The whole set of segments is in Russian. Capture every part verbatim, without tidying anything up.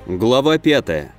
Глава пятая.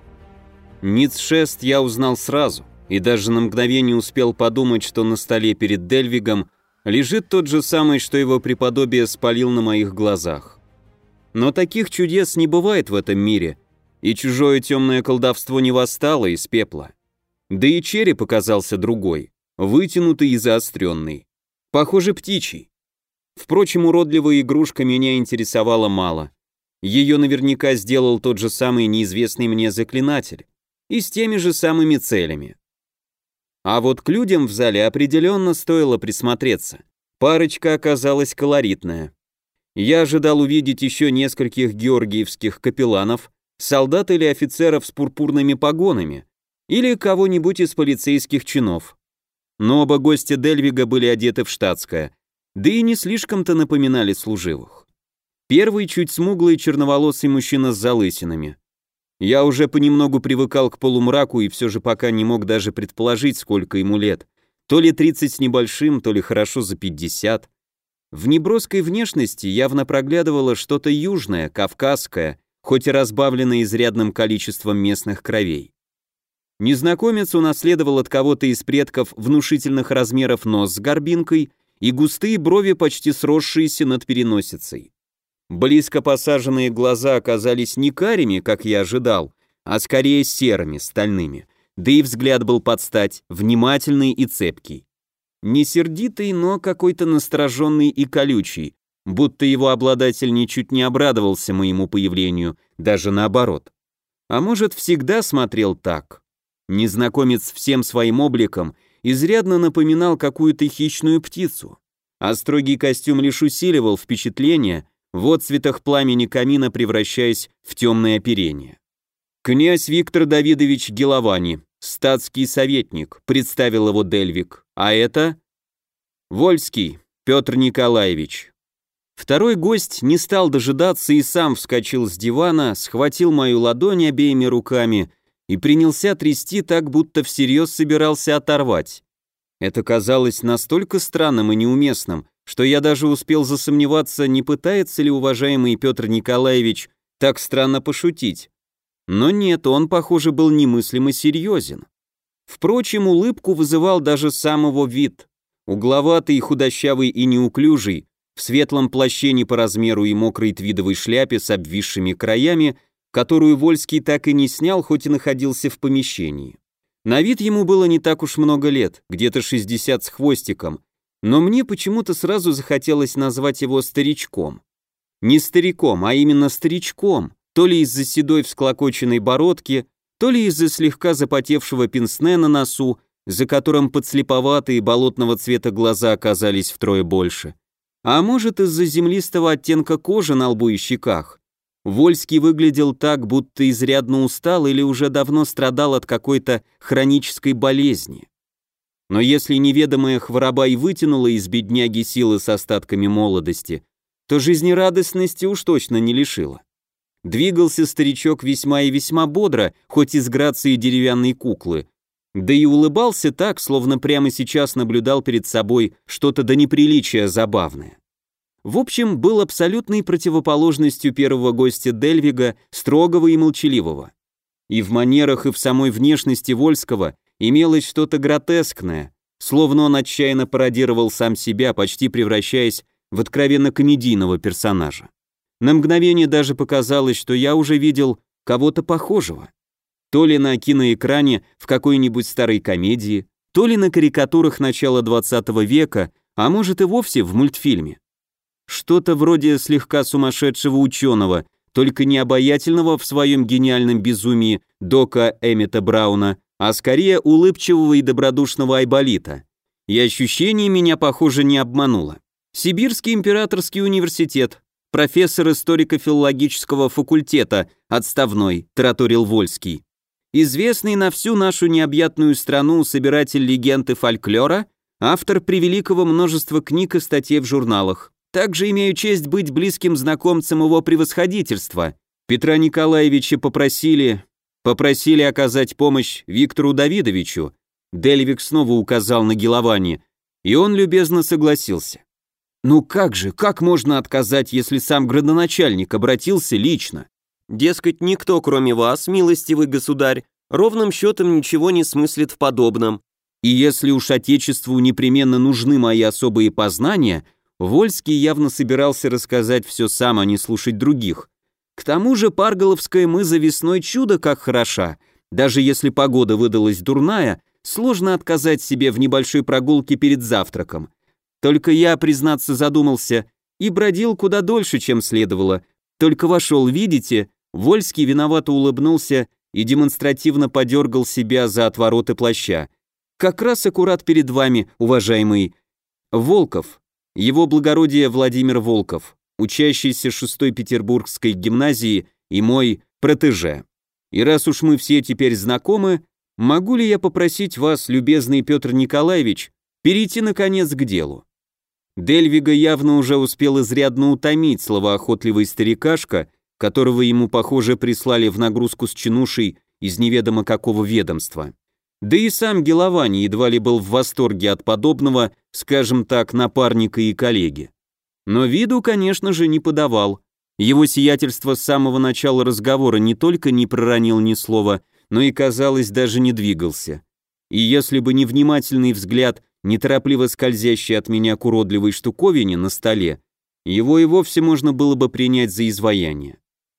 Ницшест я узнал сразу, и даже на мгновение успел подумать, что на столе перед Дельвигом лежит тот же самый, что его преподобие спалил на моих глазах. Но таких чудес не бывает в этом мире, и чужое темное колдовство не восстало из пепла. Да и череп оказался другой, вытянутый и заостренный. Похоже, птичий. Впрочем, уродливая игрушка меня интересовала мало. Ее наверняка сделал тот же самый неизвестный мне заклинатель, и с теми же самыми целями. А вот к людям в зале определенно стоило присмотреться. Парочка оказалась колоритная. Я ожидал увидеть еще нескольких георгиевских капелланов, солдат или офицеров с пурпурными погонами, или кого-нибудь из полицейских чинов. Но оба гостя Дельвига были одеты в штатское, да и не слишком-то напоминали служивых. Первый чуть смуглый черноволосый мужчина с залысинами. Я уже понемногу привыкал к полумраку и все же пока не мог даже предположить, сколько ему лет. То ли тридцать с небольшим, то ли хорошо за пятьдесят. В неброской внешности явно проглядывало что-то южное, кавказское, хоть и разбавленное изрядным количеством местных кровей. Незнакомец унаследовал от кого-то из предков внушительных размеров нос с горбинкой и густые брови, почти сросшиеся над переносицей. Близко посаженные глаза оказались не карими, как я ожидал, а скорее серыми, стальными, да и взгляд был под стать, внимательный и цепкий. Не сердитый, но какой-то настороженный и колючий, будто его обладатель ничуть не обрадовался моему появлению, даже наоборот. А может, всегда смотрел так? Незнакомец всем своим обликом изрядно напоминал какую-то хищную птицу, а строгий костюм лишь усиливал впечатление, в отцветах пламени камина превращаясь в темное оперение. «Князь Виктор Давидович Геловани, статский советник», представил его Дельвиг, а это Вольский Петр Николаевич. Второй гость не стал дожидаться и сам вскочил с дивана, схватил мою ладонь обеими руками и принялся трясти так, будто всерьез собирался оторвать. Это казалось настолько странным и неуместным, что я даже успел засомневаться, не пытается ли уважаемый Петр Николаевич так странно пошутить. Но нет, он, похоже, был немыслимо серьезен. Впрочем, улыбку вызывал даже сам его вид. Угловатый, худощавый и неуклюжий, в светлом плаще не по размеру и мокрой твидовой шляпе с обвисшими краями, которую Вольский так и не снял, хоть и находился в помещении. На вид ему было не так уж много лет, где-то шестьдесят с хвостиком, но мне почему-то сразу захотелось назвать его старичком. Не стариком, а именно старичком, то ли из-за седой всклокоченной бородки, то ли из-за слегка запотевшего пенсне на носу, за которым подслеповатые болотного цвета глаза оказались втрое больше. А может, из-за землистого оттенка кожи на лбу и щеках. Вольский выглядел так, будто изрядно устал или уже давно страдал от какой-то хронической болезни. Но если неведомая хвороба и вытянула из бедняги силы с остатками молодости, то жизнерадостности уж точно не лишила. Двигался старичок весьма и весьма бодро, хоть и с грацией деревянной куклы, да и улыбался так, словно прямо сейчас наблюдал перед собой что-то до неприличия забавное. В общем, был абсолютной противоположностью первого гостя Дельвига, строгого и молчаливого. И в манерах, и в самой внешности Вольского имелось что-то гротескное, словно он отчаянно пародировал сам себя, почти превращаясь в откровенно комедийного персонажа. На мгновение даже показалось, что я уже видел кого-то похожего. То ли на киноэкране в какой-нибудь старой комедии, то ли на карикатурах начала двадцатого века, а может и вовсе в мультфильме. Что-то вроде слегка сумасшедшего ученого, только не обаятельного в своем гениальном безумии дока Эммета Брауна, а скорее улыбчивого и добродушного Айболита. И ощущение меня, похоже, не обмануло. Сибирский императорский университет, профессор историко-филологического факультета, отставной, тараторил Вольский. Известный на всю нашу необъятную страну собиратель легенд и фольклора, автор превеликого множества книг и статей в журналах. Также имею честь быть близким знакомцем его превосходительства. Петра Николаевича попросили... Попросили оказать помощь Виктору Давидовичу. Дельвиг снова указал на Геловани, и он любезно согласился. Ну как же, как можно отказать, если сам градоначальник обратился лично? Дескать, никто, кроме вас, милостивый государь, ровным счетом ничего не смыслит в подобном. И если уж Отечеству непременно нужны мои особые познания, Вольский явно собирался рассказать все сам, а не слушать других. К тому же Парголовская мыза весной чудо как хороша. Даже если погода выдалась дурная, сложно отказать себе в небольшой прогулке перед завтраком. Только я, признаться, задумался и бродил куда дольше, чем следовало. Только вошел, видите, Вольский виновато улыбнулся и демонстративно подергал себя за отвороты плаща. Как раз аккурат перед вами, уважаемый Волков, его благородие Владимир Волков, учащийся шестой Петербургской гимназии и мой протеже. И раз уж мы все теперь знакомы, могу ли я попросить вас, любезный Петр Николаевич, перейти, наконец, к делу? Дельвига явно уже успел изрядно утомить словоохотливый старикашка, которого ему, похоже, прислали в нагрузку с чинушей из неведомо какого ведомства. Да и сам Геловани едва ли был в восторге от подобного, скажем так, напарника и коллеги. Но виду, конечно же, не подавал. Его сиятельство с самого начала разговора не только не проронил ни слова, но и, казалось, даже не двигался. И если бы не внимательный взгляд, неторопливо скользящий от меня к уродливой штуковине на столе, его и вовсе можно было бы принять за изваяние.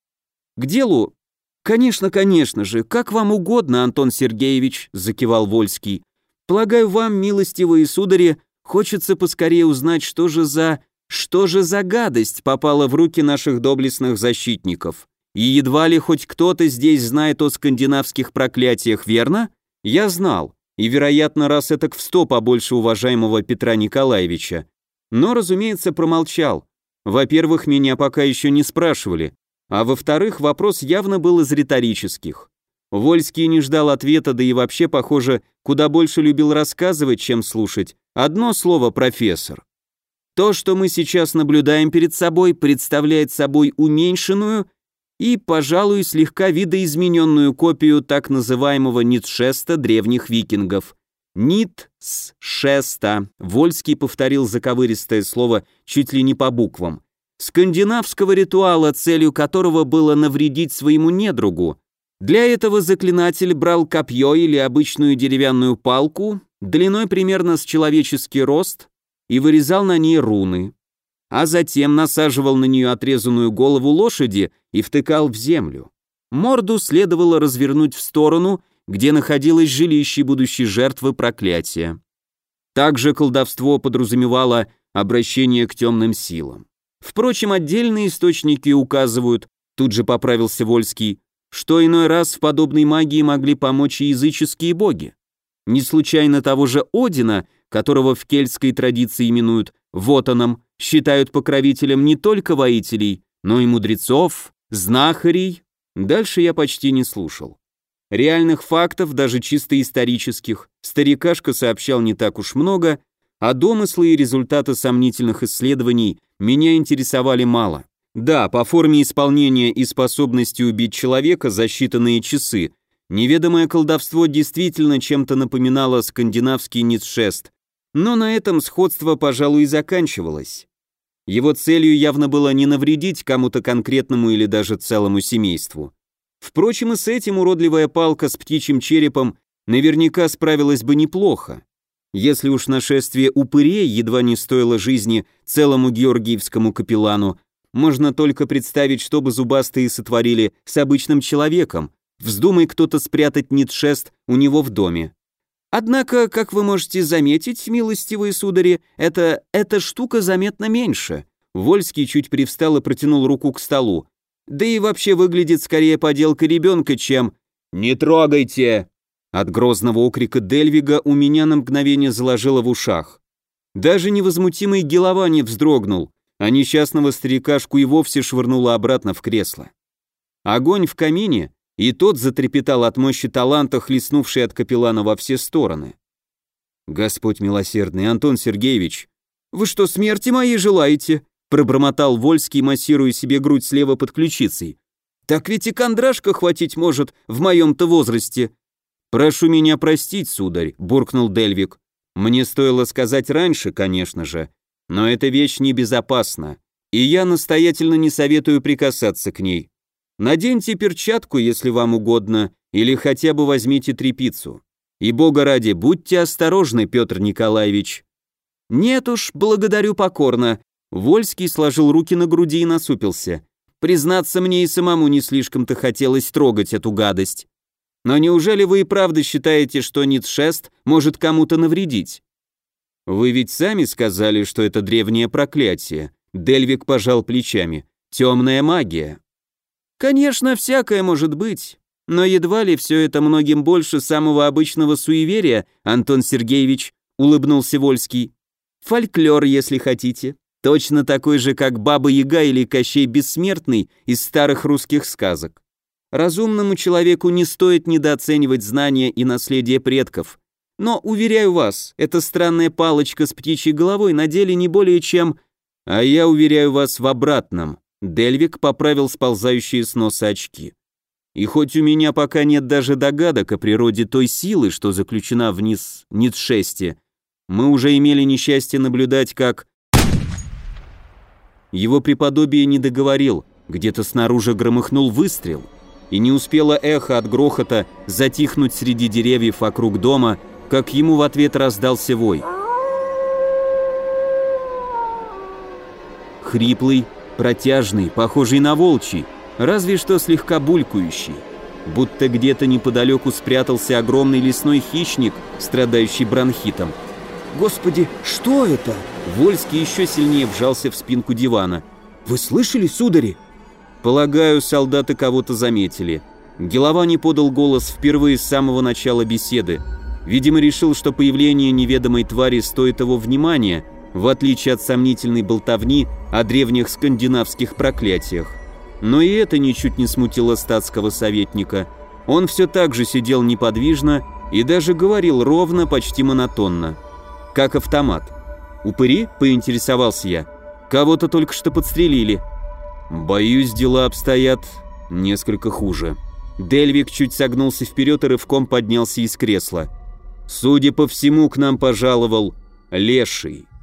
«К делу? Конечно, конечно же, как вам угодно, Антон Сергеевич», — закивал Вольский. «Полагаю, вам, милостивые судари, хочется поскорее узнать, что же за... что же за гадость попала в руки наших доблестных защитников. И едва ли хоть кто-то здесь знает о скандинавских проклятиях, верно? Я знал, и, вероятно, раз этак в сто побольше уважаемого Петра Николаевича. Но, разумеется, промолчал. Во-первых, меня пока еще не спрашивали, а во-вторых, вопрос явно был из риторических. Вольский не ждал ответа, да и вообще, похоже, куда больше любил рассказывать, чем слушать. Одно слово «профессор». То, что мы сейчас наблюдаем перед собой, представляет собой уменьшенную и, пожалуй, слегка видоизмененную копию так называемого Ницшеста древних викингов. Ницшеста. Вольский повторил заковыристое слово чуть ли не по буквам. Скандинавского ритуала, целью которого было навредить своему недругу. Для этого заклинатель брал копье или обычную деревянную палку, длиной примерно с человеческий рост, и вырезал на ней руны. А затем насаживал на нее отрезанную голову лошади и втыкал в землю. Морду следовало развернуть в сторону, где находилось жилище будущей жертвы проклятия. Также колдовство подразумевало обращение к темным силам. Впрочем, отдельные источники указывают, тут же поправился Вольский, что иной раз в подобной магии могли помочь и языческие боги. Не случайно того же Одина, которого в кельтской традиции именуют Вотаном, считают покровителем не только воителей, но и мудрецов, знахарей. Дальше я почти не слушал. Реальных фактов, даже чисто исторических, старикашка сообщал не так уж много, а домыслы и результаты сомнительных исследований меня интересовали мало. Да, по форме исполнения и способности убить человека за считанные часы неведомое колдовство действительно чем-то напоминало скандинавский Ницшест, но на этом сходство, пожалуй, и заканчивалось. Его целью явно было не навредить кому-то конкретному или даже целому семейству. Впрочем, и с этим уродливая палка с птичьим черепом наверняка справилась бы неплохо. Если уж нашествие упырей едва не стоило жизни целому георгиевскому капеллану, можно только представить, что бы зубастые сотворили с обычным человеком, вздумай кто-то спрятать Ницшест у него в доме. Однако, как вы можете заметить, милостивые судари, эта, эта штука заметно меньше. Вольский чуть привстал и протянул руку к столу. Да и вообще выглядит скорее поделкой ребенка, чем... «Не трогайте!» От грозного окрика Дельвига у меня на мгновение заложило в ушах. Даже невозмутимый Геловани вздрогнул, а несчастного старикашку и вовсе швырнуло обратно в кресло. Огонь в камине, и тот затрепетал от мощи таланта, хлестнувший от капеллана во все стороны. «Господь милосердный, Антон Сергеевич, вы что, смерти моей желаете?» пробормотал Вольский, массируя себе грудь слева под ключицей. «Так ведь и кондрашка хватить может в моем-то возрасте». «Прошу меня простить, сударь», — буркнул Дельвиг. «Мне стоило сказать раньше, конечно же, но эта вещь небезопасна, и я настоятельно не советую прикасаться к ней. Наденьте перчатку, если вам угодно, или хотя бы возьмите тряпицу. И бога ради, будьте осторожны, Петр Николаевич». «Нет уж, благодарю покорно». Вольский сложил руки на груди и насупился. «Признаться, мне и самому не слишком-то хотелось трогать эту гадость. Но неужели вы и правда считаете, что Ницшест может кому-то навредить?» «Вы ведь сами сказали, что это древнее проклятие». Дельвиг пожал плечами. «Темная магия». «Конечно, всякое может быть. Но едва ли все это многим больше самого обычного суеверия, Антон Сергеевич», улыбнулся Вольский. «Фольклор, если хотите. Точно такой же, как Баба-Яга или Кощей Бессмертный из старых русских сказок. Разумному человеку не стоит недооценивать знания и наследие предков. Но, уверяю вас, эта странная палочка с птичьей головой на деле не более чем... А я уверяю вас в обратном». Дельвиг поправил сползающие с носа очки. «И хоть у меня пока нет даже догадок о природе той силы, что заключена в Ниц... Ницшесте, мы уже имели несчастье наблюдать, как...» Его преподобие не договорил, где-то снаружи громыхнул выстрел, и не успело эхо от грохота затихнуть среди деревьев вокруг дома, как ему в ответ раздался вой. Хриплый, протяжный, похожий на волчий, разве что слегка булькающий. Будто где-то неподалеку спрятался огромный лесной хищник, страдающий бронхитом. «Господи, что это?» Вольский еще сильнее вжался в спинку дивана. «Вы слышали, судари?» «Полагаю, солдаты кого-то заметили». Геловани подал голос впервые с самого начала беседы. Видимо, решил, что появление неведомой твари стоит его внимания, в отличие от сомнительной болтовни о древних скандинавских проклятиях. Но и это ничуть не смутило статского советника. Он все так же сидел неподвижно и даже говорил ровно, почти монотонно. Как автомат. «Упыри?» — поинтересовался я. «Кого-то только что подстрелили». «Боюсь, дела обстоят несколько хуже». Дельвиг чуть согнулся вперед и рывком поднялся из кресла. «Судя по всему, к нам пожаловал леший».